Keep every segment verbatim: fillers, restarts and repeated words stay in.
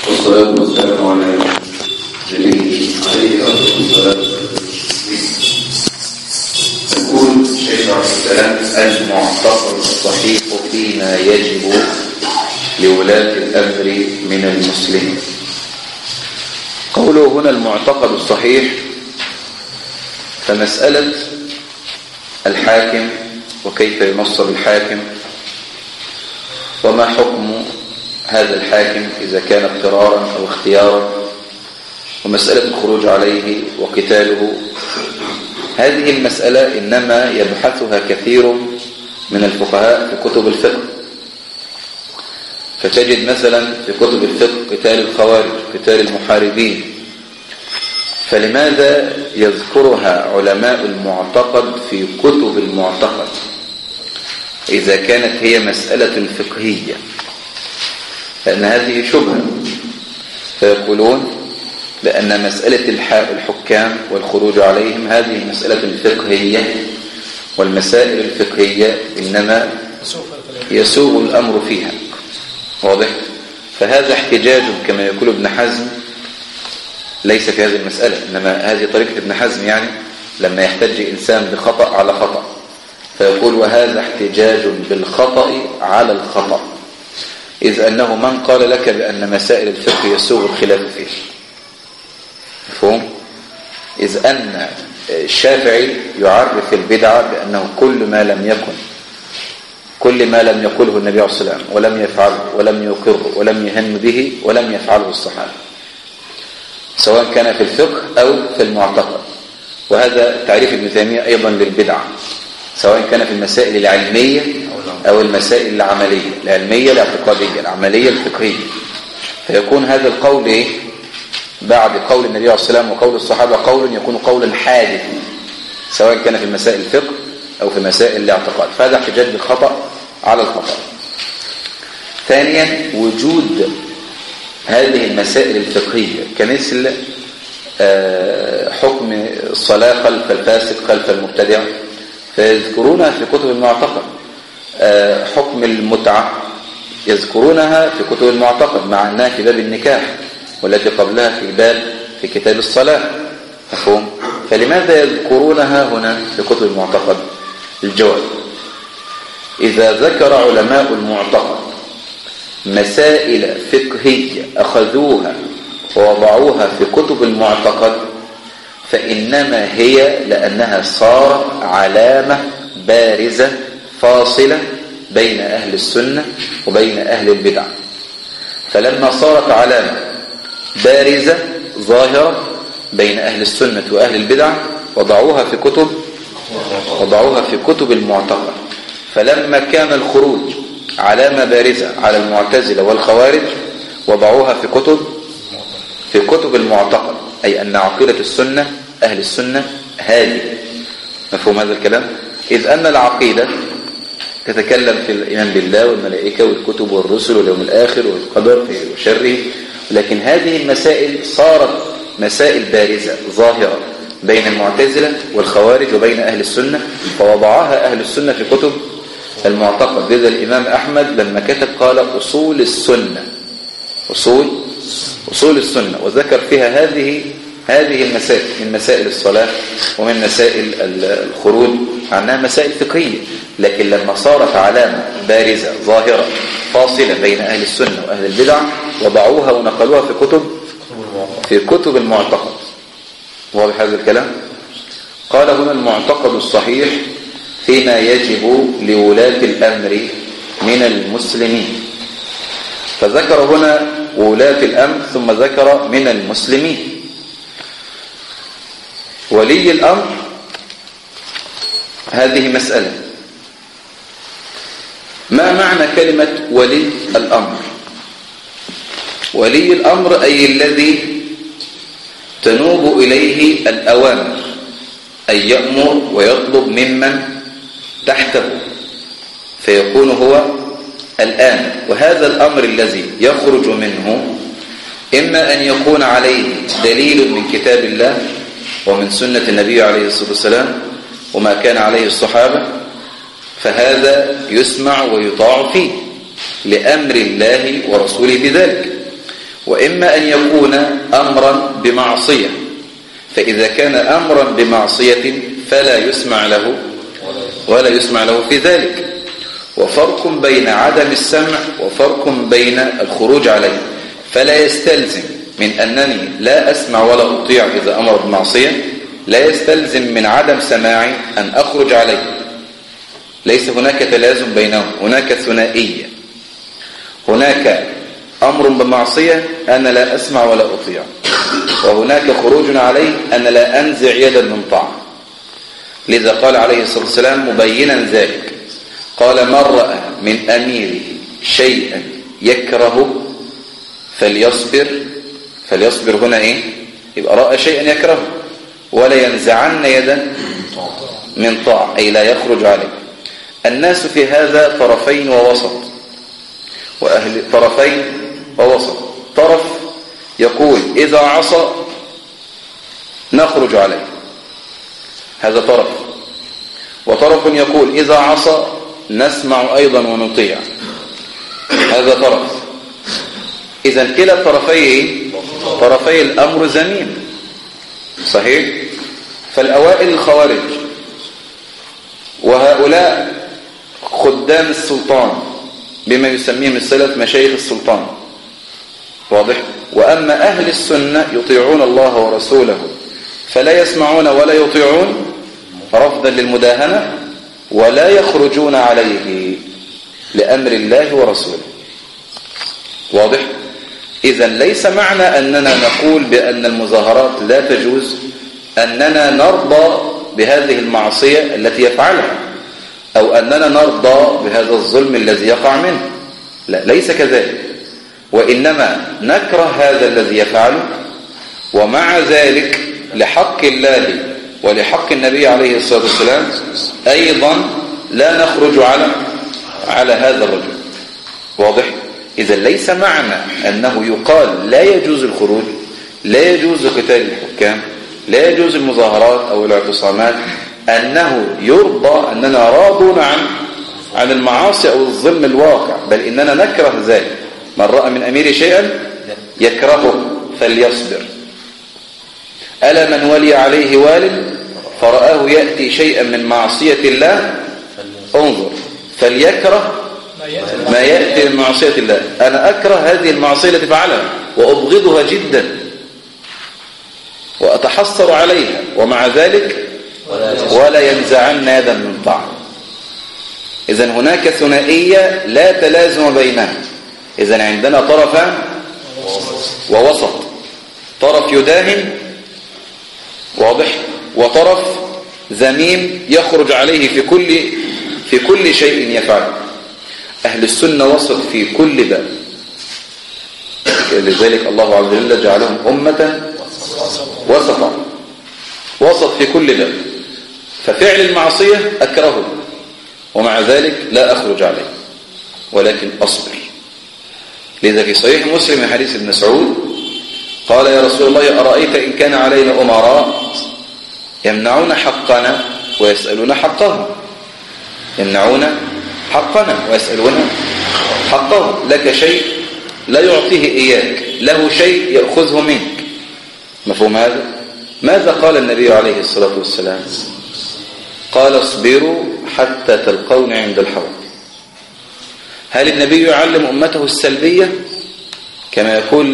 والصلاة والسلام على نبيه عليه أفضل الصلاة. يقول الشيخ عبد السلام: المعتقد الصحيح فيما يجب لولاة الأمر من المسلمين. قوله هنا المعتقد الصحيح، فمسألة الحاكم وكيف ينصب الحاكم وما حكم هذا الحاكم إذا كان اضطرارا أو اختيارا، ومسألة الخروج عليه وقتاله، هذه المسألة إنما يبحثها كثير من الفقهاء في كتب الفقه. فتجد مثلا في كتب الفقه قتال الخوارج، قتال المحاربين. فلماذا يذكرها علماء المعتقد في كتب المعتقد إذا كانت هي مسألة فقهية؟ لأن هذه شبهة. فيقولون بأن مسألة الحكام والخروج عليهم هذه مسألة فقهية، والمسائل الفقهية إنما يسوغ الأمر فيها. واضح؟ فهذا احتجاج كما يقول ابن حزم ليس في هذه المسألة، إنما هذه طريقة ابن حزم، يعني لما يحتج إنسان بخطأ على خطأ فيقول: وهذا احتجاج بالخطأ على الخطأ، إذ أنه من قال لك بأن مسائل الفقه يسوغ الخلاف فيه. مفهوم؟ إذ أن الشافعي يعرف البدعة بأنه كل ما لم يكن كل ما لم يقوله النبي عليه الصلاة والسلام ولم يفعله ولم يقر ولم يهم به ولم يفعله الصحابة، سواء كان في الفقه أو في المعتقد. وهذا تعريف ابن تيمية أيضا للبدعة، سواء كان في المسائل العلمية أو المسائل العملية، العلمية الاعتقادية، العملية الفقهية. فيكون هذا القول إيه؟ بعد قول النبي عليه الصلاة والسلام وقول الصحابة قول يكون قولا حادث، سواء كان في مسائل الفقه أو في مسائل الاعتقاد. فهذا احتجاج بالخطأ على الخطأ. ثانيا، وجود هذه المسائل الفقهية كمثل حكم الصلاة خلف الفاسق خلف المبتدع، فيذكرونها في كتب المعتقد. حكم المتعة يذكرونها في كتب المعتقد، مع أنها في باب النكاح، والتي قبلها في باب في كتاب الصلاة. مفهوم؟ فلماذا يذكرونها هنا في كتب المعتقد؟ الجواب: إذا ذكر علماء المعتقد مسائل فقهية أخذوها ووضعوها في كتب المعتقد فإنما هي لأنها صارت علامة بارزة فاصلة بين أهل السنة وبين أهل البدع. فلما صارت علامة بارزة ظاهرة بين أهل السنة وأهل البدع وضعوها في كتب وضعوها في كتب المعتقد. فلما كان الخروج علامة بارزة على المعتزلة والخوارج وضعوها في كتب في كتب المعتقد، أي أن عقيدة السنة أهل السنة هذه. مفهوم هذا الكلام؟ إذ أن العقيدة تتكلم في الإيمان بالله والملائكة والكتب والرسل واليوم الآخر والقدر وشره، لكن هذه المسائل صارت مسائل بارزة ظاهرة بين المعتزلة والخوارج وبين أهل السنة، فوضعها أهل السنة في كتب المعتقد. لذا الإمام أحمد لما كتب قال أصول السنة أصول أصول السنة، وذكر فيها هذه هذه المسائل، من مسائل الصلاة ومن مسائل الخروج، عنها مسائل فقهية. لكن لما صارت علامة بارزة ظاهرة فاصلة بين أهل السنة وأهل البدع وضعوها ونقلوها في كتب في كتب المعتقد. واضح هذا الكلام؟ قال هنا المعتقد الصحيح فيما يجب لولاة الأمر من المسلمين. فذكر هنا ولاة الأمر ثم ذكر من المسلمين. ولي الأمر هذه مسألة. ما معنى كلمة ولي الأمر؟ ولي الأمر أي الذي تنوب إليه الأوامر، أي يأمر ويطلب ممن تحته، فيكون هو الآمر. وهذا الأمر الذي يخرج منه إما أن يكون عليه دليل من كتاب الله ومن سنة النبي عليه الصلاة والسلام وما كان عليه الصحابة، فهذا يسمع ويطاع فيه لأمر الله ورسوله بذلك. وإما أن يكون أمرا بمعصية، فإذا كان أمرا بمعصية فلا يسمع له ولا يسمع له في ذلك. وفرق بين عدم السمع وفرق بين الخروج عليه، فلا يستلزم من أنني لا أسمع ولا أطيع إذا أمر بمعصية، لا يستلزم من عدم سماعي أن أخرج عليه. ليس هناك تلازم بينهم، هناك ثنائية. هناك أمر بمعصية أنا لا أسمع ولا أطيع، وهناك خروج عليه أنا لا أنزع يدا من طاعة. لذا قال عليه الصلاة والسلام مبينا ذلك، قال من رأى من أميره شيئا يكره فليصبر. فليصبر هنا إيه؟ يبقى رأى شيئا يكره، ولا ينزعن يدا من طاعة، أي لا يخرج عليه. الناس في هذا طرفين ووسط، وأهل طرفين ووسط. طرف يقول إذا عصى نخرج عليه، هذا طرف. وطرف يقول إذا عصى نسمع أيضا ونطيع، هذا طرف. إذن كلا الطرفين طرفي الأمر زمين، صحيح؟ فالأوائل الخوارج، وهؤلاء خدام السلطان بما يسميهم السلف مشايخ السلطان، واضح؟ وأما أهل السنة يطيعون الله ورسوله فلا يسمعون ولا يطيعون رفضا للمداهنة، ولا يخرجون عليه لأمر الله ورسوله، واضح؟ إذن ليس معنى أننا نقول بأن المظاهرات لا تجوز أننا نرضى بهذه المعصية التي يفعلها، أو أننا نرضى بهذا الظلم الذي يقع منه، لا، ليس كذلك. وإنما نكره هذا الذي يفعله، ومع ذلك لحق الله ولحق النبي عليه الصلاة والسلام أيضا لا نخرج على على هذا الرجل، واضح؟ إذا ليس معنى أنه يقال لا يجوز الخروج، لا يجوز قتال الحكام، لا يجوز المظاهرات أو الاعتصامات، أنه يرضى أننا راضون عن عن المعاصي أو الظلم الواقع، بل إننا نكره ذلك. من رأى من أمير شيئا يكرهه فليصبر. ألا من ولي عليه وال فرآه يأتي شيئا من معصية الله انظر فليكره ما يأتي من معصية الله. أنا أكره هذه المعصية التي فعلها وأبغضها جدا وأتحسر عليها، ومع ذلك ولا ينزعن يدا من طاعة. إذن هناك ثنائية لا تلازم بينها. إذن عندنا طرفان ووسط، طرف يداهن، واضح، وطرف ذميم يخرج عليه في كل في كل شيء يفعله. أهل السنة وسط في كل باب، لذلك الله عز وجل جعلهم أمة وسطا، وسط في كل باب. ففعل المعصية أكرهه، ومع ذلك لا أخرج عليه ولكن أصبر. لذا في صحيح مسلم من حديث ابن مسعود قال يا رسول الله أرأيت إن كان علينا أمراء يمنعون حقنا ويسألون حقهم، يمنعون حقنا ويسألون حقهم، لك شيء لا يعطيه إياك، له شيء يأخذه منك. مفهوم هذا؟ ماذا قال النبي عليه الصلاة والسلام؟ قال اصبروا حتى تلقون عند الحوض. هل النبي يعلم أمته السلبية كما يقول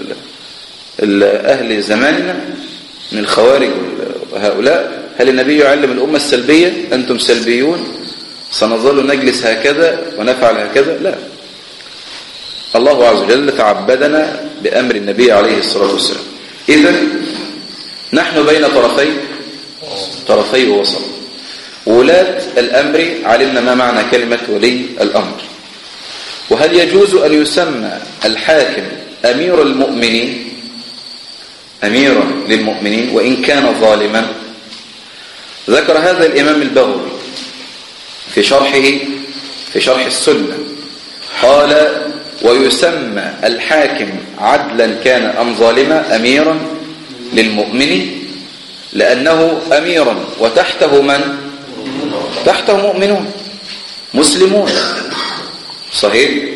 أهل زماننا من الخوارج وهؤلاء؟ هل النبي يعلم الأمة السلبية؟ أنتم سلبيون سنظل نجلس هكذا ونفعل هكذا؟ لا، الله عز وجل تعبدنا بأمر النبي عليه الصلاة والسلام. إذن نحن بين طرفي طرفي ووسط. ولاة الأمر علمنا ما معنى كلمة ولي الأمر. وهل يجوز أن يسمى الحاكم أمير المؤمنين، أميرا للمؤمنين وإن كان ظالما؟ ذكر هذا الإمام البغوي في شرحه في شرح السنة، قال ويسمى الحاكم عدلا كان أم ظالما أميرا للمؤمن، لأنه أميرا وتحته من؟ تحته مؤمنون مسلمون، صحيح؟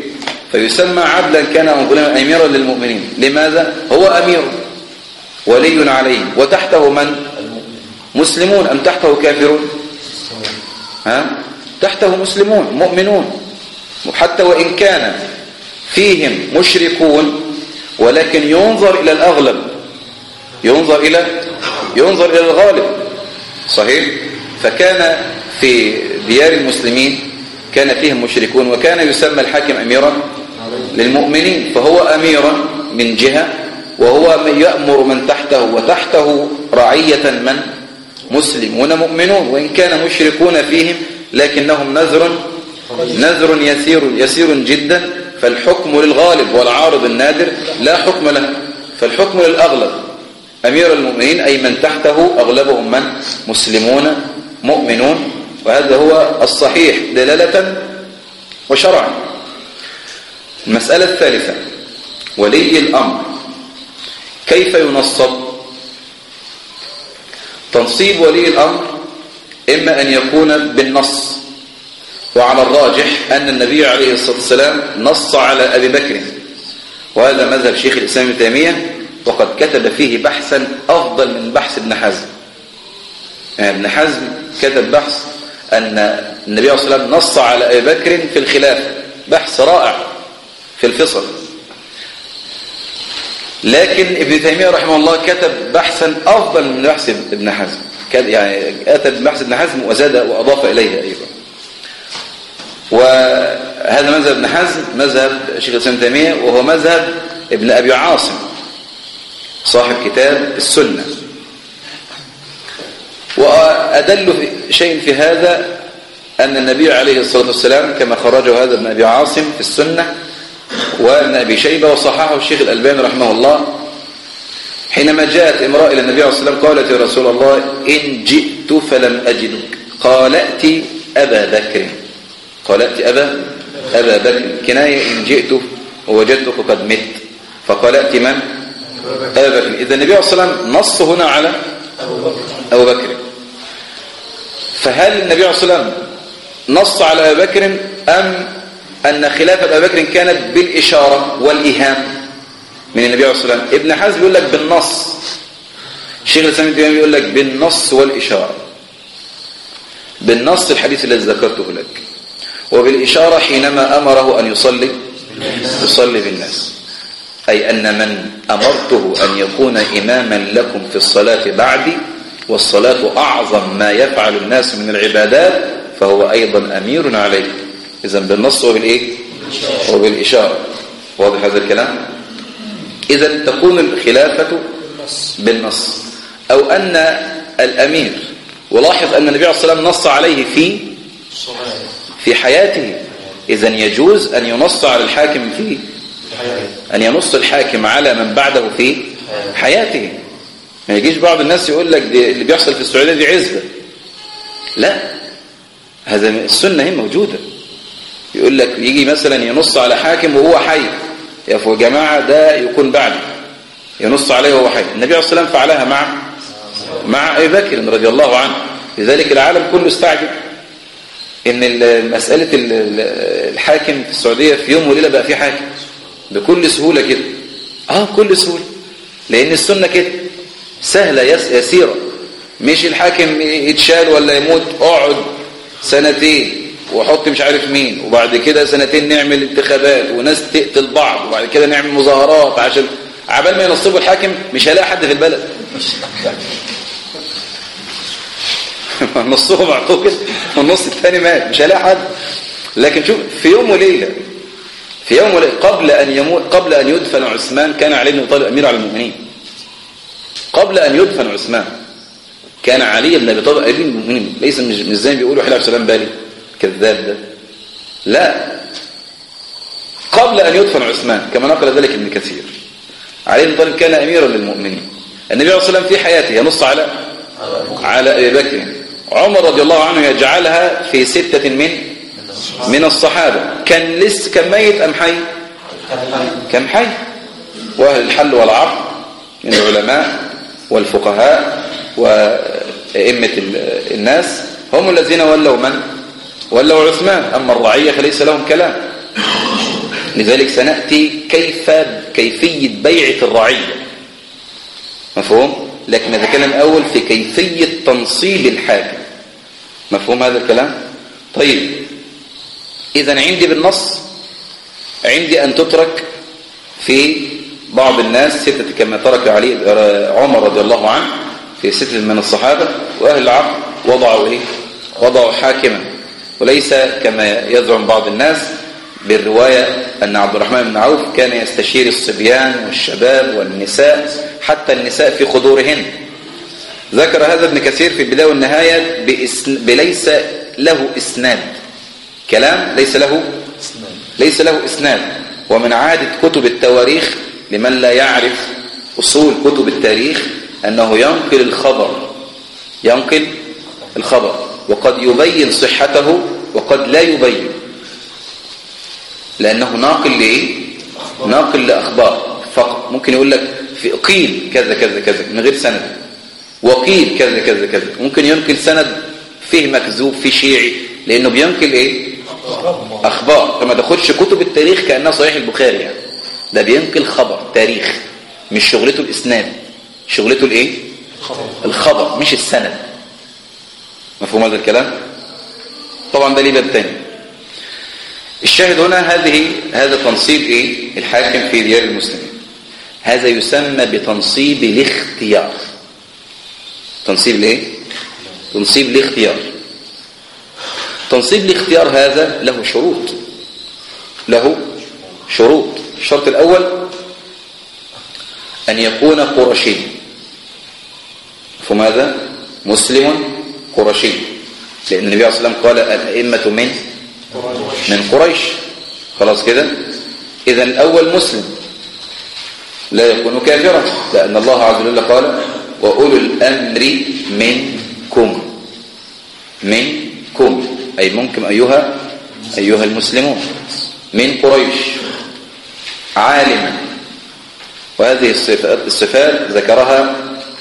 فيسمى عبدا كان أو غلاما أميرا للمؤمنين. لماذا؟ هو أمير ولي عليهم، وتحته من؟ مسلمون أم تحته كافرون؟ ها؟ تحته مسلمون مؤمنون، حتى وإن كان فيهم مشركون، ولكن ينظر إلى الأغلب، ينظر إلى ينظر إلى الغالب. صحيح؟ فكان في ديار المسلمين كان فيهم مشركون، وكان يسمى الحاكم أميرا للمؤمنين، فهو أميرا من جهة، وهو من يأمر من تحته، وتحته رعية من؟ مسلمون مؤمنون، وإن كان مشركون فيهم لكنهم نذر نذر يسير يسير جدا. فالحكم للغالب والعارض النادر لا حكم له، فالحكم للأغلب. أمير المؤمنين أي من تحته أغلبهم من؟ مسلمون مؤمنون، وهذا هو الصحيح دلالة وشرعا. المسألة الثالثة: ولي الأمر كيف ينصب؟ تنصيب ولي الأمر إما أن يكون بالنص، وعلى الراجح أن النبي عليه الصلاة والسلام نص على أبي بكر، وهذا مذهب شيخ الإسلام ابن تيمية، وقد كتب فيه بحثا أفضل من بحث ابن حزم. يعني ابن حزم كتب بحث أن النبي عليه الصلاة والسلام نص على أبي بكر في الخلافة، بحث رائع في الفصل. لكن ابن تيمية رحمه الله كتب بحثا أفضل من بحث ابن حزم، يعني كتب بحث ابن حزم وزاد وأضاف إليه أيضا. وهذا مذهب ابن حزم مذهب شيخ الإسلام ابن تيمية، وهو مذهب ابن أبي عاصم صاحب كتاب السنة. وأدل شيء في هذا أن النبي عليه الصلاة والسلام كما خرجه هذا ابن أبي عاصم في السنة وابن أبي شيبة وصححه الشيخ الألباني رحمه الله، حينما جاءت امرأة إلى النبي عليه الصلاة والسلام قالت: يا رسول الله إن جئت فلم أجدك، قال ائت أبا بكر، قال ائت أبا أبا بكر، كناية إن جئت ووجدتك قد مت، فقال ائت من؟ أبا بكر. إذا النبي عليه الصلاة والسلام نص هنا على أبو بكر. فهل النبي عليه الصلاة والسلام نص على أبي بكر أم أن خلافة أبي بكر كانت بالإشارة والإيهام من النبي عليه الصلاة والسلام؟ ابن حزم يقول لك بالنص، الشيخ الإسلام ابن تيمية يقول لك بالنص والإشارة. بالنص الحديث الذي ذكرته لك، وبالإشارة حينما أمره أن يصلي يصلي بالناس، أي أن من أمرته أن يكون إماما لكم في الصلاة بعدي، والصلاة أعظم ما يفعل الناس من العبادات، فهو أيضا أمير عليه. إذن بالنص وبالإيه؟ وبالإشارة. واضح هذا الكلام؟ إذن تكون الخلافة بالنص، أو أن الأمير، ولاحظ أن النبي عليه الصلاة والسلام نص عليه في في حياته، إذن يجوز أن ينص على الحاكم في أن ينص الحاكم على من بعده في حياته. ما يجيش بعض الناس يقول لك دي اللي بيحصل في السعودية دي عزبة، لا، هذا السنة هي موجودة. يقول لك يجي مثلا ينص على حاكم وهو حي، يا جماعة ده يكون بعده، ينص عليه وهو حي. النبي عليه الصلاة والسلام فعلها مع مع أبي بكر رضي الله عنه. لذلك العالم كله استعجب ان مسألة الحاكم في السعودية في يوم وليلة بقى في حاكم بكل سهولة كده. اه كل سهولة، لان السنة كده سهلة يسيرة. مش الحاكم يتشال ولا يموت، اقعد سنتين وحط مش عارف مين، وبعد كده سنتين نعمل انتخابات وناس تقتل بعض، وبعد كده نعمل مظاهرات عشان عبال ما ينصبوا الحاكم. مش هلاقي حد في البلد نصهم اعتقل والنص الثاني مات، مش هلاقي حد. لكن شوف في يوم وليلة في يوم وليلة قبل أن يموت، قبل أن يدفن عثمان كان علي بن أبي طالب أمير على المؤمنين. قبل أن يدفن عثمان كان علي بن أبي طالب أمير المؤمنين. ليس مش زي ما بيقولوا حلال عبد السلام بالي كذاب ده، لا، قبل أن يدفن عثمان كما نقل ذلك ابن كثير. علي بن طالب كان أميرا للمؤمنين. النبي عليه الصلاة والسلام في حياته ينص على على أبي بكر. عمر رضي الله عنه يجعلها في ستة من من الصحابة. كان لسه كان ميت أم حي؟ كان حي. وأهل الحل والعقد من العلماء والفقهاء وأئمة الناس هم الذين ولوا من؟ ولوا عثمان. أما الرعية فليس لهم كلام. لذلك سنأتي كيف كيفية بيعة الرعية، مفهوم؟ لكن نتكلم أول في كيفية تنصيب الحاكم، مفهوم هذا الكلام؟ طيب إذن عندي بالنص عندي أن تترك في بعض الناس ستة كما ترك علي عمر رضي الله عنه في ستة من الصحابة، وأهل العقل وضعوا إيه؟ وضعوا حاكما، وليس كما يزعم بعض الناس بالرواية أن عبد الرحمن بن عوف كان يستشير الصبيان والشباب والنساء حتى النساء في خدورهن. ذكر هذا ابن كثير في البداية والنهاية بليس له إسناد، كلام ليس له ليس له إسناد. ومن عادة كتب التواريخ لمن لا يعرف أصول كتب التاريخ أنه ينقل الخبر ينقل الخبر وقد يبين صحته وقد لا يبين، لأنه ناقل لإيه؟ ناقل لأخبار فقط. ممكن يقول لك في قيل كذا كذا كذا من غير سند، وقيل كذا كذا كذا. ممكن ينقل سند فيه مكذوب فيه شيعي، لأنه بينقل إيه؟ أخبار. فما تاخدش كتب التاريخ كأنها صحيح البخاري، يعني ده بينقل خبر تاريخ، مش شغلته الإسناد، شغلته الإيه؟ الخبر مش السند. مفهوم هذا الكلام؟ طبعا ده ليه باب تاني. الشاهد هنا هذه هذا تنصيب إيه؟ الحاكم في ديار المسلمين، هذا يسمى بتنصيب الاختيار. تنصيب الايه؟ تنصيب الاختيار. تنصيب الاختيار هذا له شروط، له شروط. الشرط الأول أن يكون قرشي. فماذا؟ مسلم قرشي، لأن النبي عليه الصلاة والسلام قال الأئمة من من قريش. خلاص كده. إذا الأول مسلم، لا يكون كافرا، لأن الله عز وجل قال وأولو الأمر منكم منكم أي منكم أيها أيها المسلمون من قريش عالما. وهذه الصفات, الصفات ذكرها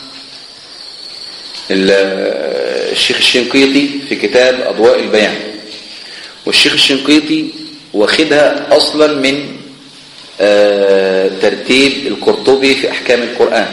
الشيخ الشنقيطي في كتاب أضواء البيان، والشيخ الشنقيطي واخدها أصلا من آه ترتيب القرطبي في أحكام القرآن.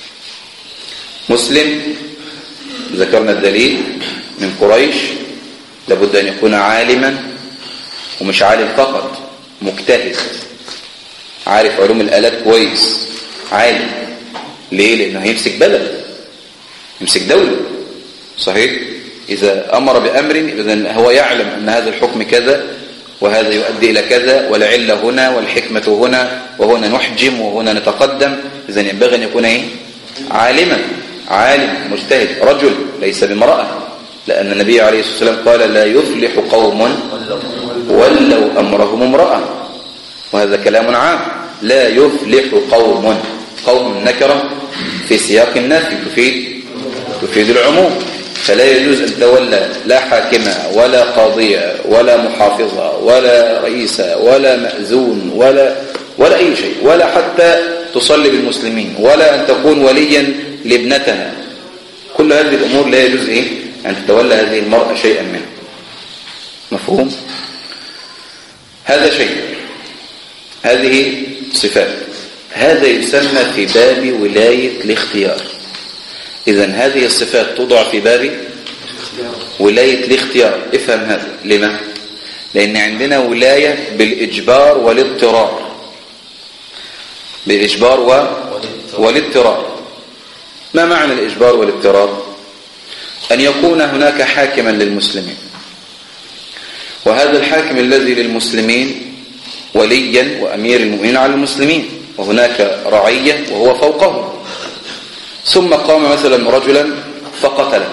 مسلم ذكرنا الدليل من قريش، لابد أن يكون عالما، ومش عالم فقط، مجتهد، عارف علوم الآلات كويس، عالم. ليه؟ لأنه هيمسك بلد، يمسك دولة، صحيح؟ إذا أمر بأمر إذن هو يعلم أن هذا الحكم كذا وهذا يؤدي إلى كذا، والعلة هنا والحكمة هنا، وهنا نحجم وهنا نتقدم. إذن ينبغي أن يكون إيه؟ عالما، عالم مجتهد، رجل ليس بامرأة، لأن النبي عليه الصلاة والسلام قال لا يفلح قوم ولوا أمرهم امرأة، وهذا كلام عام. لا يفلح قوم، قوم نكرة في سياق النفي تفيد تفيد العموم. فلا يجوز أن تولى لا حاكمة ولا قاضية ولا محافظة ولا رئيسة ولا مأذون ولا ولا أي شيء، ولا حتى تصلي بالمسلمين، ولا أن تكون وليا لابنتها. كل هذه الأمور لا يجوز إيه؟ أن تتولى هذه المرأة شيئا منه. مفهوم؟ هذا شيء، هذه صفات. هذا يسمى في باب ولاية الاختيار. إذن هذه الصفات توضع في باب ولاية الاختيار. افهم هذا. لما؟ لأن عندنا ولاية بالإجبار والاضطرار، بالإجبار و... والاضطرار. ما معنى الإجبار والاضطرار؟ أن يكون هناك حاكما للمسلمين، وهذا الحاكم الذي للمسلمين وليا وأمير المؤمنين على المسلمين، وهناك رعية وهو فوقهم. ثم قام مثلا رجلا فقتله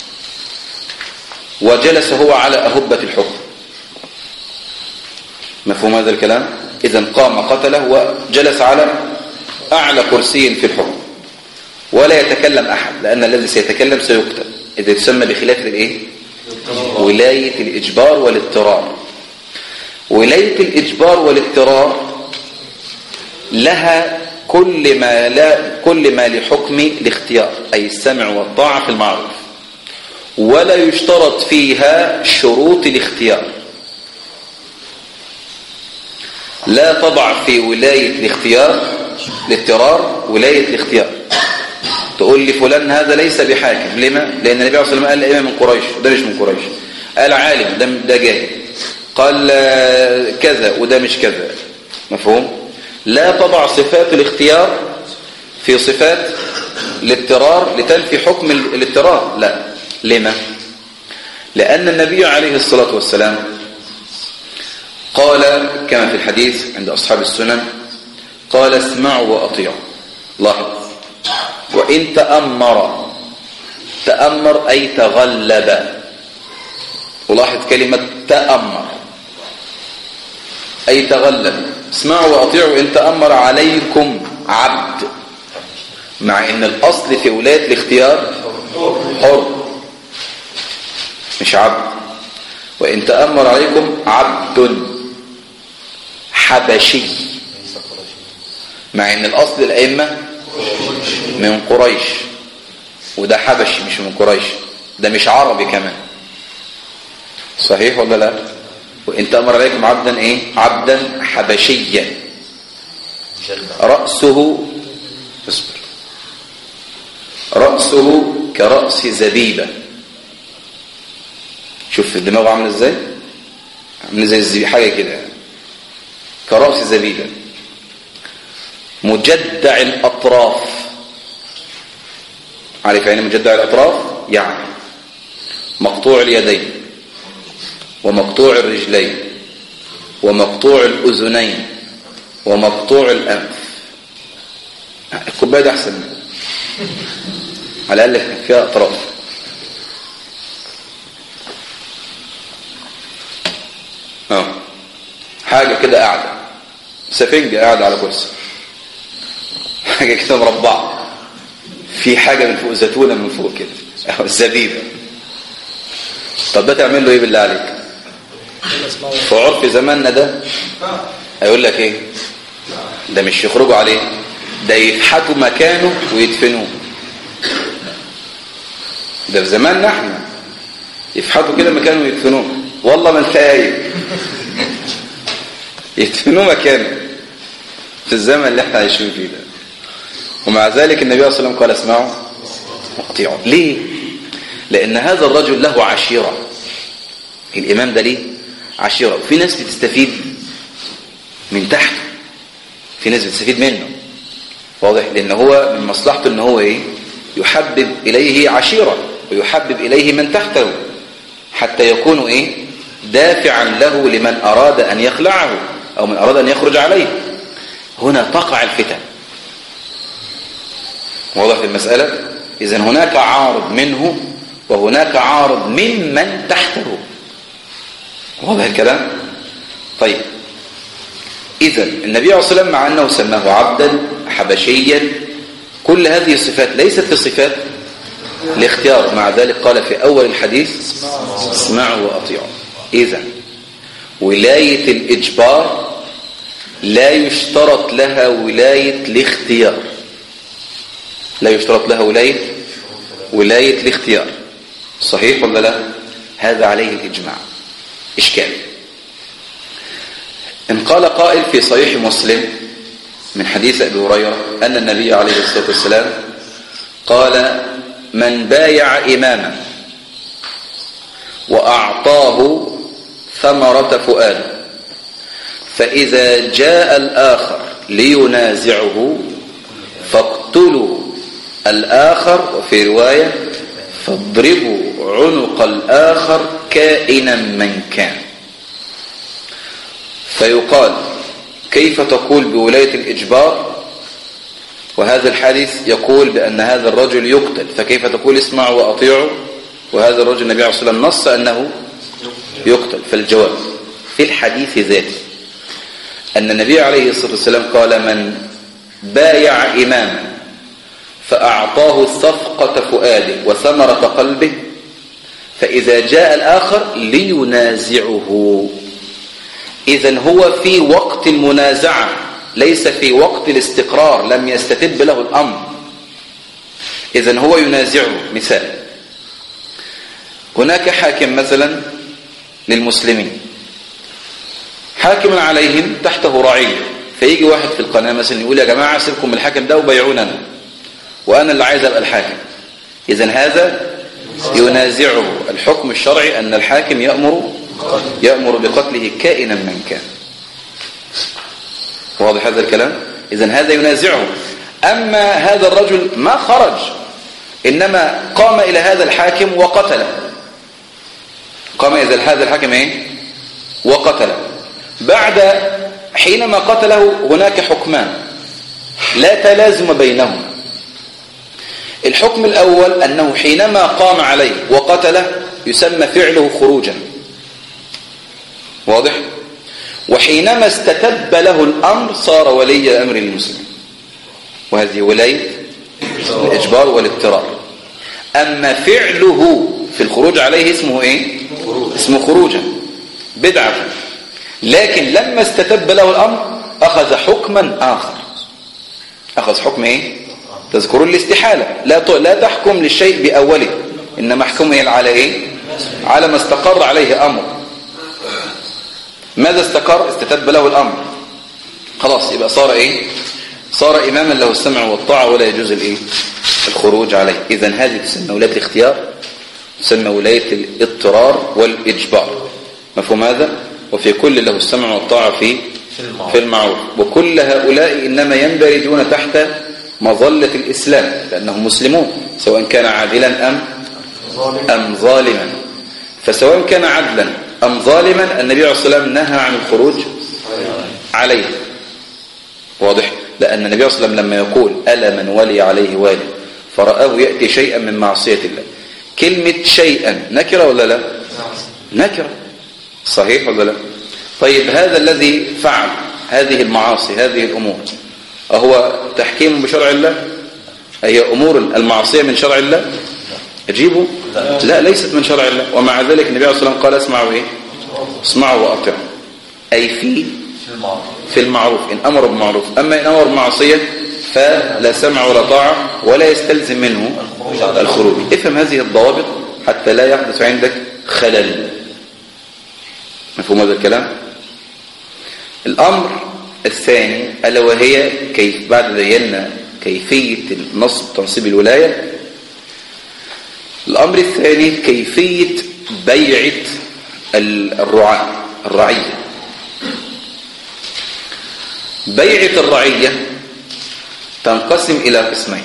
وجلس هو على أهبة الحكم. مفهوم هذا الكلام؟ إذن قام قتله وجلس على أعلى كرسي في الحكم، ولا يتكلم أحد، لأن الذي سيتكلم سيقتل. إذا تسمى بخلاف الإيه؟ ولاية الإجبار والاضطرار. ولاية الإجبار والاضطرار لها كل ما لا كل ما لحكم الاختيار، أي السمع والطاعة في المعروف، ولا يشترط فيها شروط الاختيار. لا تضع في ولاية الاختيار الاضطرار ولاية الاختيار. تقول لي فلان هذا ليس بحاكم، لما؟ لأن النبي صلى الله عليه وسلم قال إمام من قريش، وده مش من قريش. قال عالم، ده ده جاهل. قال كذا وده مش كذا. مفهوم؟ لا تضع صفات الاختيار في صفات الاضطرار لتنفي حكم الاضطرار، لا. لما؟ لأن النبي عليه الصلاة والسلام قال كما في الحديث عند أصحاب السنن، قال اسمعوا وأطيعوا. لاحظ، وإن تأمر، تأمر أي تغلب. ولاحظ كلمة تأمر أي تغلب. اسمعوا وأطيعوا إن تأمر عليكم عبد، مع إن الأصل في ولاية الاختيار حر مش عبد. وإن تأمر عليكم عبد حبشي، مع إن الأصل الأئمة من قريش، وده حبشي مش من قريش، ده مش عربي كمان. صحيح ولا لا؟ وإن تأمر عليكم عبدا إيه؟ عبدا حبشيا رأسه، اصبر، رأسه كرأس زبيبة. شوف الدماغ عامل ازاي، عامل زي الزبيبة حاجة كده يعني. كرأس زبيبة مجدع الأطراف. عارف يعني مجدع الأطراف؟ يعني مقطوع اليدين ومقطوع الرجلين ومقطوع الأذنين ومقطوع الأنف. الكوباية ده أحسن منه، على الأقل فيها أطراف. اه حاجة كده قاعدة، سفنجة قاعدة على كرسي، حاجة كده مربعة، في حاجة من فوق، زيتونة من فوق كده، أو الزبيبة. طب ده تعمل له ايه بالله عليك؟ في عرف زماننا ده هيقول لك ايه؟ ده مش يخرجوا عليه، ده يفحتوا مكانه ويدفنوه. ده في زماننا احنا يفحتوا كده مكانه ويدفنوه. والله ما انت قايل يدفنوه مكانه في الزمن اللي احنا عايشين فيه ده. ومع ذلك النبي صلى الله عليه وسلم قال اسمعوا واطيعوا. ليه؟ لأن هذا الرجل له عشيرة. الإمام ده ليه عشيرة، وفي ناس بتستفيد من تحته، في ناس بتستفيد منه. واضح؟ لأن هو من مصلحته ان هو ايه؟ يحبب إليه عشيرة ويحبب إليه من تحته، حتى يكون ايه؟ دافعا له لمن أراد أن يخلعه أو من أراد أن يخرج عليه. هنا تقع الفتن. واضح في المسألة؟ إذن هناك عارض منه وهناك عارض ممن تحته. واضح الكلام؟ طيب، إذن النبي عليه الصلاة والسلام مع أنه سماه عبدا حبشيا، كل هذه الصفات ليست في صفات الاختيار، مع ذلك قال في أول الحديث اسمعوا وأطيعوا. إذن ولاية الإجبار لا يشترط لها ولاية الاختيار، لا يشترط لها ولاية ولاية الاختيار. صحيح ولا لا؟ هذا عليه الإجماع. إشكال إن قال قائل في صحيح مسلم من حديث أبي هريرة أن النبي عليه الصلاة والسلام قال من بايع إماما وأعطاه ثمرة فؤاده فإذا جاء الآخر لينازعه فاقتلوا الآخر، وفي رواية فاضربوا عنق الآخر كائنا من كان. فيقال كيف تقول بولاية الإجبار وهذا الحديث يقول بأن هذا الرجل يقتل، فكيف تقول اسمعوا وأطيعوا وهذا الرجل النبي عليه الصلاة والسلام نص أنه يقتل؟ فالجواب في الحديث ذاته أن النبي عليه الصلاة والسلام قال من بايع إماما فأعطاه صفقة فؤاده وثمرة قلبه فإذا جاء الآخر لينازعه. إذن هو في وقت المنازعة ليس في وقت الاستقرار، لم يستتب له الأمر. إذن هو ينازعه. مثال، هناك حاكم مثلا للمسلمين، حاكما عليهم تحته رعية، فيجي واحد في القناة مثلا يقول يا جماعة سيبكم من الحاكم ده وبيعوننا وأنا اللي عايز أبقى الحاكم. إذن هذا ينازعه الحكم الشرعي أن الحاكم يأمر يأمر بقتله كائنا من كان. واضح هذا الكلام؟ إذن هذا ينازعه. أما هذا الرجل ما خرج، إنما قام إلى هذا الحاكم وقتله، قام إلى هذا الحاكم إيه؟ وقتله. بعد حينما قتله هناك حكمان لا تلازم بينهما. الحكم الأول أنه حينما قام عليه وقتله يسمى فعله خروجا، واضح؟ وحينما استتب له الأمر صار ولي أمر المسلم، وهذه ولاية الإجبار والاضطرار. أما فعله في الخروج عليه اسمه إيه؟ اسمه خروجا بدعة. لكن لما استتب له الأمر أخذ حكما آخر، أخذ حكم إيه؟ تذكرون الاستحالة، لا لا تحكم للشيء بأوله، إنما حكمه على إيه؟ على ما استقر عليه أمر. ماذا استقر؟ استتب له الأمر، خلاص يبقى صار إيه؟ صار إماما له السمع والطاعة ولا يجوز الإيه؟ الخروج عليه. إذن هذه تسمى ولاية الاختيار، تسمى ولاية الاضطرار والإجبار. مفهوم هذا؟ وفي كل له السمع والطاعة في في المعروف. وكل هؤلاء إنما يندرجون تحت مظلة الإسلام لأنهم مسلمون، سواء كان عادلا أم أم ظالما. فسواء كان عدلا أم ظالما النبي عليه الصلاة والسلام نهى عن الخروج عليه. واضح؟ لأن النبي عليه الصلاة والسلام لما يقول ألا من ولي عليه والي فرآه يأتي شيئا من معصية الله، كلمة شيئا نكرة ولا لا؟ نكرة، صحيح ولا لا؟ طيب هذا الذي فعل هذه المعاصي هذه الأمور أهو تحكيم بشرع الله؟ هي أمور المعصية من شرع الله؟ أجيبوا لا، ليست من شرع الله. ومع ذلك النبي عليه الصلاة والسلام قال اسمعوا إيه؟ اسمعوا وأطيعوا، أي في في المعروف إن أمر بمعروف. أما إن أمر بمعصية فلا سمع ولا طاعة ولا يستلزم منه الخروج. افهم هذه الضوابط حتى لا يحدث عندك خلل. مفهوم هذا الكلام؟ الأمر الثاني ألا وهي كيف بعد بينا كيفية نصب تنصيب الولاية. الأمر الثاني كيفية بيعة الرعاة الرعية. بيعة الرعية تنقسم إلى قسمين،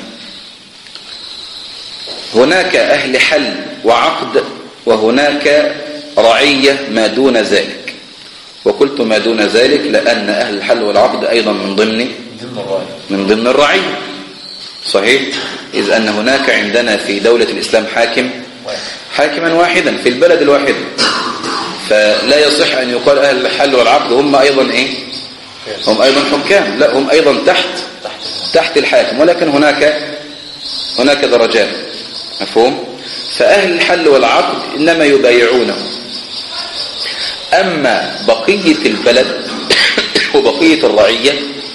هناك أهل حل وعقد وهناك رعية ما دون ذلك. وقلت ما دون ذلك لأن أهل الحل والعقد أيضا من ضمن من ضمن الرعية، صحيح؟ إذ أن هناك عندنا في دولة الإسلام حاكم حاكما واحدا في البلد الواحد، فلا يصح أن يقال أهل الحل والعقد هم أيضا إيه؟ هم أيضا حكام، لا هم أيضا تحت تحت الحاكم، ولكن هناك هناك درجات. مفهوم؟ فأهل الحل والعقد إنما يبايعونه. أما بقية البلد وبقية الرعية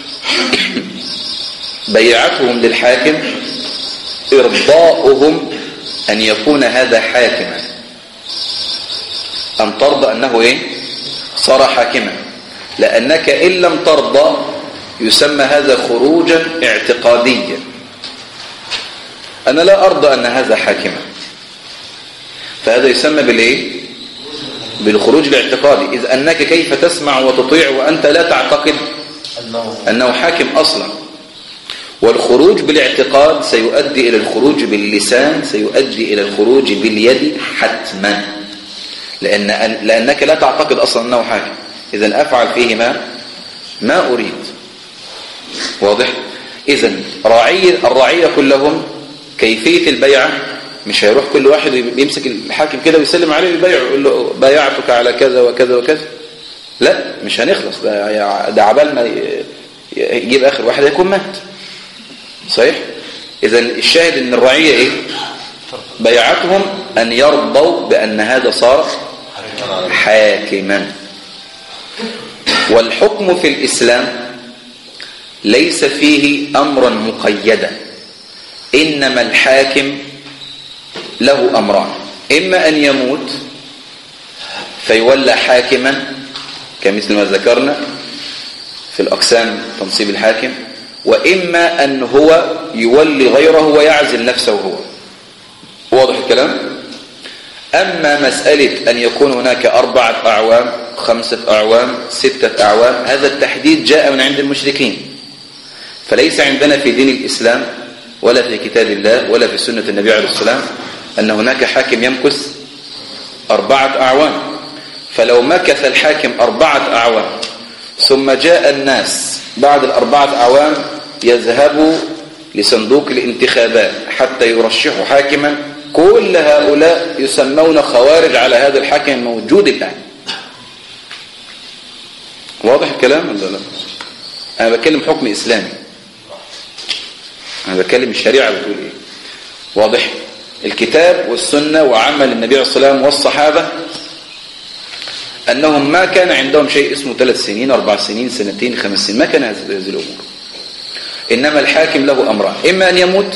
بيعتهم للحاكم إرضاؤهم أن يكون هذا حاكما، أن ترضى أنه إيه؟ صار حاكما، لأنك إن لم ترضى يسمى هذا خروجا اعتقاديا. أنا لا أرضى أن هذا حاكما، فهذا يسمى بالإيه؟ بالخروج الاعتقادي. إذ أنك كيف تسمع وتطيع وأنت لا تعتقد أنه حاكم أصلا. والخروج بالاعتقاد سيؤدي إلى الخروج باللسان، سيؤدي إلى الخروج باليد حتما، لأن لأنك لا تعتقد أصلا أنه حاكم. إذن أفعل فيه ما ما أريد. واضح؟ إذن رعية الرعية كلهم كيفية البيعة مش هيروح كل واحد بيمسك الحاكم كده ويسلم عليه ويبيعه ويقول له بايعتك على كذا وكذا وكذا. لا، مش هنخلص، ده, ده عبال ما يجيب آخر واحد يكون مات. صحيح؟ إذن الشاهد أن الرعية إيه؟ بيعتهم أن يرضوا بأن هذا صار حاكما. والحكم في الإسلام ليس فيه أمرا مقيدا، إنما الحاكم له أمران: إما أن يموت فيولى حاكما، كمثل ما ذكرنا في الأقسام تنصيب الحاكم، وإما أن هو يولي غيره ويعزل نفسه هو. واضح الكلام؟ أما مسألة أن يكون هناك أربعة أعوام، خمسة أعوام، ستة أعوام، هذا التحديد جاء من عند المشركين، فليس عندنا في دين الإسلام ولا في كتاب الله ولا في سنة النبي عليه السلام أن هناك حاكم يمكث أربعة أعوام. فلو مكث الحاكم أربعة أعوام ثم جاء الناس بعد الأربعة أعوام يذهبوا لصندوق الانتخابات حتى يرشحوا حاكما، كل هؤلاء يسمون خوارج على هذا الحاكم الموجود الآن. واضح الكلام ولا لا؟ أنا بتكلم حكم إسلامي، أنا بتكلم الشريعة بتقول إيه. واضح؟ الكتاب والسنة وعمل النبي عليه الصلاة والسلام والصحابة أنهم ما كان عندهم شيء اسمه ثلاث سنين أربع سنين سنتين خمس سنين، ما كان هذه الأمور. إنما الحاكم له أمران، إما أن يموت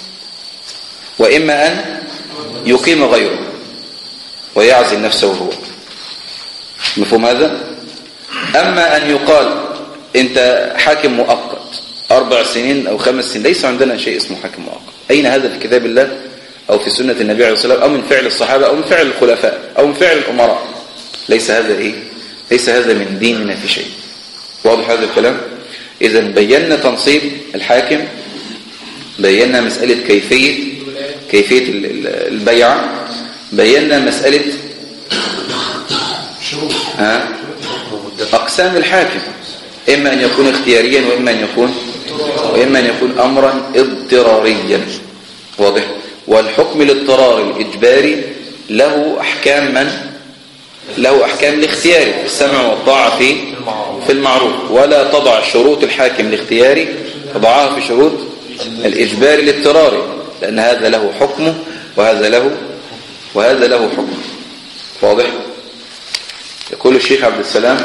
وإما أن يقيم غيره ويعزل نفسه هو. مفهوم هذا؟ أما أن يقال أنت حاكم مؤقت أربع سنين أو خمس سنين، ليس عندنا شيء اسمه حاكم مؤقت. أين هذا في كتاب الله أو في سنة النبي عليه الصلاة والسلام أو من فعل الصحابة أو من فعل الخلفاء أو من فعل الأمراء؟ ليس هذا إيه؟ ليس هذا من ديننا في شيء. واضح هذا الكلام؟ إذا بينا تنصيب الحاكم، بينا مسألة كيفية كيفية البيعة، بينا مسألة ها أقسام الحاكم، إما أن يكون اختياريا وإما أن يكون وإما أن يكون أمرا اضطراريا. واضح؟ والحكم الاضطراري الإجباري له أحكام من؟ له أحكام الاختياري في السمع والطاعة في في المعروف، ولا تضع شروط الحاكم الاختياري تضعها في شروط الإجباري الاضطراري، لأن هذا له حكمه وهذا له وهذا له حكمه. واضح؟ يقول الشيخ عبد السلام: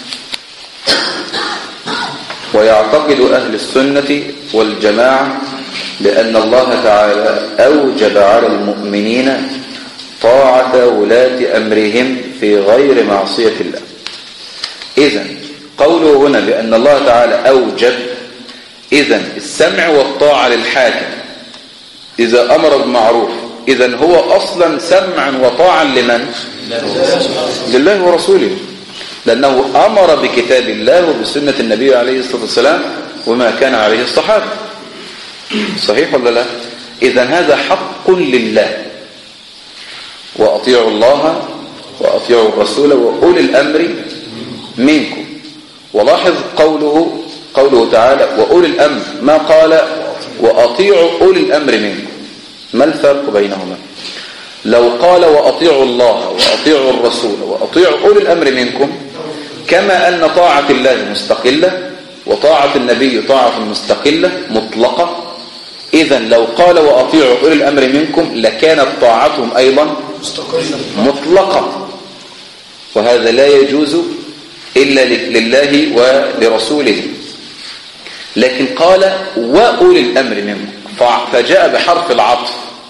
ويعتقد أهل السنة والجماعة بأن الله تعالى أوجب على المؤمنين طاعة ولاة أمرهم في غير معصية الله. إذن قوله هنا بأن الله تعالى أوجب، إذن السمع والطاعة للحاكم إذا أمر بمعروف، إذن هو أصلا سمعا وطاعا لمن؟ لله ورسوله، لأنه أمر بكتاب الله وبسنة النبي عليه الصلاة والسلام وما كان عليه الصحابة. صحيح ولا لا؟ إذن هذا حق لله، وأطيعوا الله وأطيعوا الرسول وأولي الأمر منكم. ولاحظ قوله قوله تعالى وأولي الأمر، ما قال وأطيعوا أولي الأمر منكم. ما الفرق بينهما؟ لو قال وأطيعوا الله وأطيعوا الرسول وأطيعوا أولي الأمر منكم، كما أن طاعة الله مستقلة وطاعة النبي طاعة مستقلة مطلقة، إذن لو قال وأطيعوا أولي الأمر منكم لكانت طاعتهم أيضا مطلقة، وهذا لا يجوز إلا لله ولرسوله. لكن قال وأولي الأمر منكم فجاء بحرف العطف.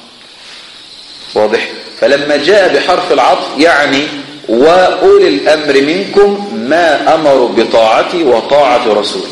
واضح؟ فلما جاء بحرف العطف يعني وأولي الأمر منكم ما أمروا بطاعتي وطاعة رسولي.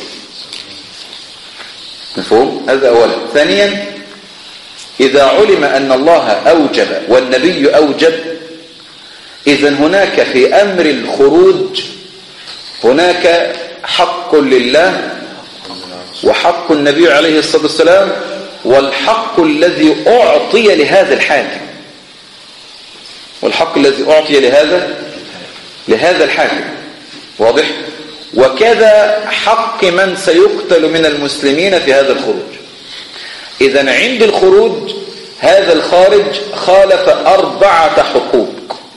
مفهوم؟ هذا أولا. ثانيا، إذا علم أن الله أوجب والنبي أوجب، إذن هناك في أمر الخروج هناك حق لله وحق النبي عليه الصلاة والسلام والحق الذي أعطي لهذا الحاكم والحق الذي أعطي لهذا لهذا الحاكم. واضح؟ وكذا حق من سيقتل من المسلمين في هذا الخروج. إذن عند الخروج هذا الخارج خالف أربعة حقوق.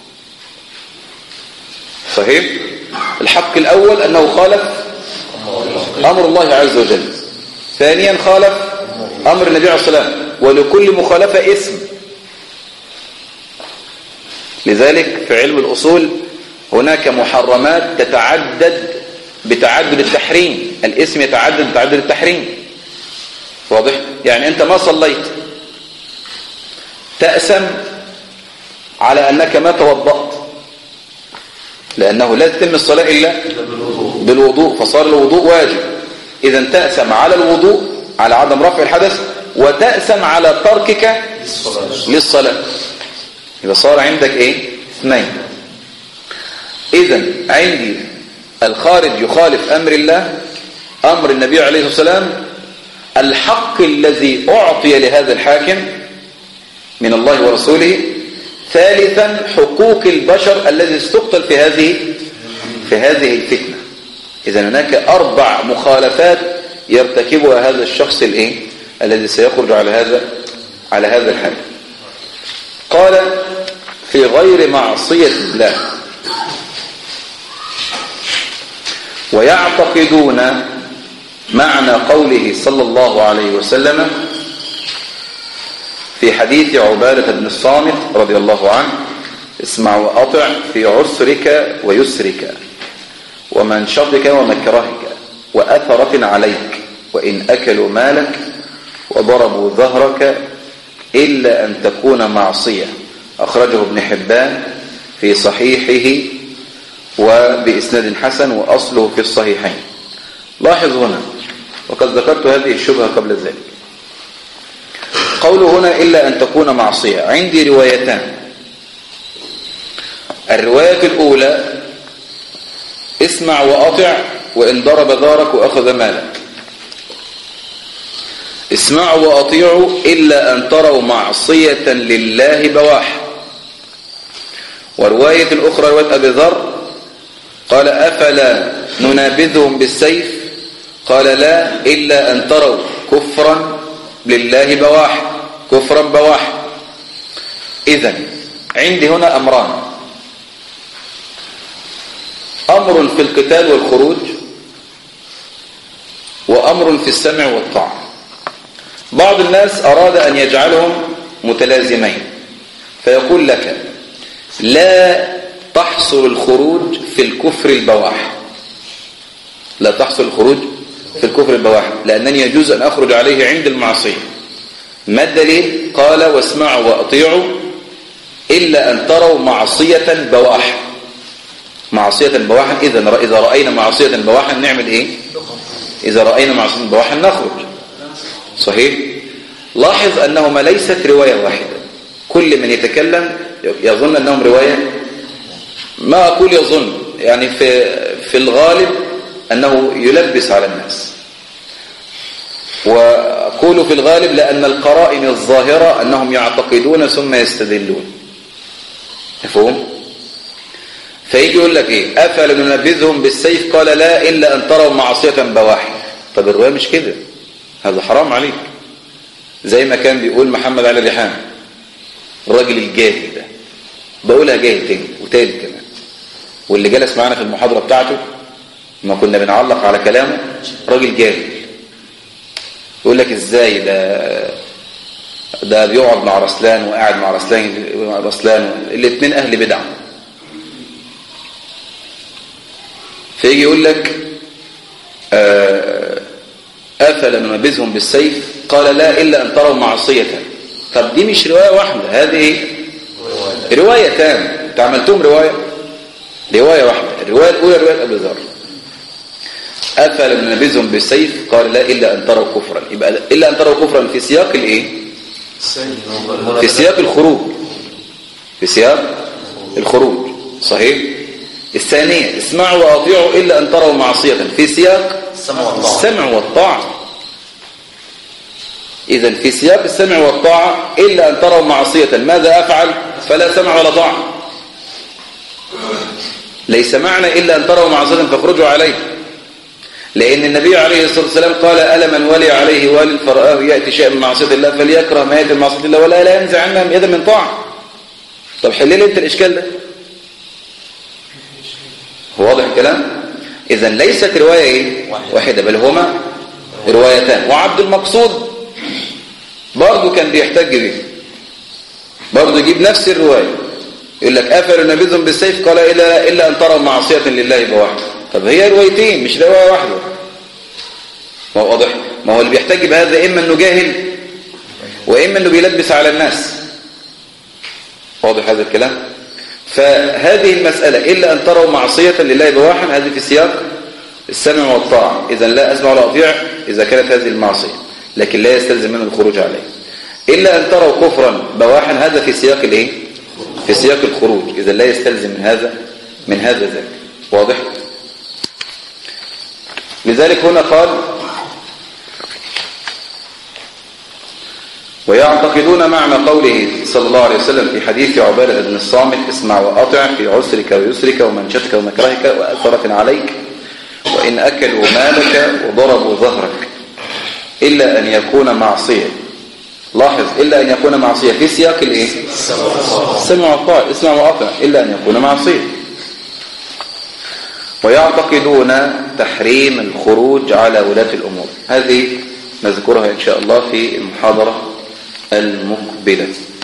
صحيح؟ الحق الأول أنه خالف أمر الله عز وجل. ثانيا خالف أمر النبي عليه الصلاة والسلام، ولكل مخالفة اسم. لذلك في علم الأصول هناك محرمات تتعدد بتعدد التحريم، الاسم يتعدد بتعدد التحريم. واضح؟ يعني أنت ما صليت تأسم على أنك ما توضأت، لأنه لا تتم الصلاة إلا بالوضوء، فصار الوضوء واجب. إذا تأسم على الوضوء على عدم رفع الحدث، وتأسم على تركك للصلاة. إذا صار عندك إيه؟ اثنين. إذا عندي الخارج يخالف أمر الله، أمر النبي عليه الصلاة والسلام، الحق الذي أعطي لهذا الحاكم من الله ورسوله. ثالثا حقوق البشر الذي استقتل في هذه في هذه الفتنة. إذا هناك أربع مخالفات يرتكبها هذا الشخص الإيه؟ الذي سيخرج على هذا على هذا الحاكم. قال في غير معصية الله، ويعتقدون معنى قوله صلى الله عليه وسلم في حديث عبادة بن الصامت رضي الله عنه: اسمع وأطع في عسرك ويسرك ومنشطك ومكرهك وأثرة عليك، وإن أكلوا مالك وضربوا ظهرك إلا أن تكون معصية. أخرجه ابن حبان في صحيحه وبإسناد حسن، وأصله في الصحيحين. لاحظ هنا، وقد ذكرت هذه الشبهة قبل ذلك، قوله هنا إلا أن تكون معصية. عندي روايتان. الرواية الأولى: اسمع وأطع وإن ضرب ظهرك وأخذ مالك. اسمعوا وأطيعوا إلا أن تروا معصية لله بواح. ورواية الأخرى رواية أبي ذر قال: أفلا ننابذهم بالسيف؟ قال: لا، إلا أن تروا كفرا لله بواح، كفرا بواح. إذن عندي هنا أمران: أمر في القتال والخروج، وأمر في السمع والطاعة. بعض الناس أراد أن يجعلهم متلازمين، فيقول لك: لا تحصل الخروج في الكفر البواح، لا تحصل الخروج في الكفر البواح، لأنني يجوز أن أخرج عليه عند المعصية. ما الدليل؟ قال: واسمعوا وأطيعوا إلا أن تروا معصية بواح. معصية بواحا. إذا إذا رأينا معصية بواحا نعمل إيه؟ إذا رأينا معصية بواحا نخرج. صحيح؟ لاحظ أنهما ليست رواية واحدة. كل من يتكلم يظن أنهم رواية. ما أقول يظن، يعني في في الغالب أنه يلبس على الناس. وأقول في الغالب لأن القرائن الظاهرة أنهم يعتقدون ثم يستدلون. مفهوم؟ فيجي يقول لك إيه؟ أفلا ننبذهم بالسيف؟ قال: لا، إلا أن تروا معصية بواح. طب الرواية مش كده، هذا حرام عليك. زي ما كان بيقول محمد علي ريحان، الراجل الجاهل ده، بقولها جاهل تاني وتالت كمان، واللي جلس معانا في المحاضرة بتاعته ما كنا بنعلق على كلامه، راجل جاهل. يقول لك ازاي ده ده بيقعد مع رسلان وقاعد مع رسلان رسلان الاثنين اهل بدعه. فيجي يقول لك افلا ننبذهم بالسيف؟ قال: لا، الا ان تروا معصيه. طب دي مش روايه واحده، هذه روايتان. انت عملتهم روايه روايه واحده. الروايه الاولى روايه ابي ذر: أفلا ننبذهم بالسيف؟ قال: لا، إلا أن تروا كفرا. يبقى إلا أن تروا كفرا في سياق الإيه؟ في سياق الخروج، في سياق الخروج. صحيح؟ الثانية: اسمعوا وأطيعوا إلا أن تروا معصية، في سياق السمع والطاعة. إذن في سياق السمع والطاعة إلا أن تروا معصية، ماذا أفعل؟ فلا سمع ولا طاعة. ليس معنى إلا أن تروا معصية فاخرجوا عليه، لأن النبي عليه الصلاة والسلام قال: ألا من ولي عليه وال فرآه يأتي شيء من معصية الله فليكره ما يأتي من معصية الله ولا لا ينزع عنها يدا من طاعة. طب حل لي أنت الإشكال ده. هو واضح الكلام؟ إذن ليست رواية إيه؟ واحدة، بل هما روايتان. وعبد المقصود برضو كان بيحتج به، برضو يجيب نفس الرواية، يقول لك: أفلا ننبذهم بالسيف؟ قال: إلا, إلا أن تروا معصية لله بواحد. طب هي روايتين مش رواية واحدة. ما هو واضح؟ ما هو اللي بيحتج بهذا إما أنه جاهل وإما أنه بيلبس على الناس. واضح هذا الكلام؟ فهذه المسألة إلا أن تروا معصية لله بواحا، هذه في سياق السمع والطاعة، إذا لا أسمع ولا أطيع إذا كانت هذه المعصية، لكن لا يستلزم منه الخروج عليه. إلا أن تروا كفرا بواحا، هذا في سياق الإيه؟ في سياق الخروج، إذا لا يستلزم من هذا من هذا ذاك. واضح؟ لذلك هنا قال ويعتقدون معنى قوله صلى الله عليه وسلم في حديث عبادة بن الصامت: اسمع وأطع في عسرك ويسرك ومنشتك ومكرهك وأثرة عليك وإن أكلوا مالك وضربوا ظهرك، إلا أن يكون معصية. لاحظ، إلا أن يكون معصية في سياق الإيه؟ السمع والطاعة، اسمع وأطع، إلا أن يكون معصية. ويعتقدون تحريم الخروج على ولاة الأمور، هذه نذكرها إن شاء الله في المحاضرة المقبلة.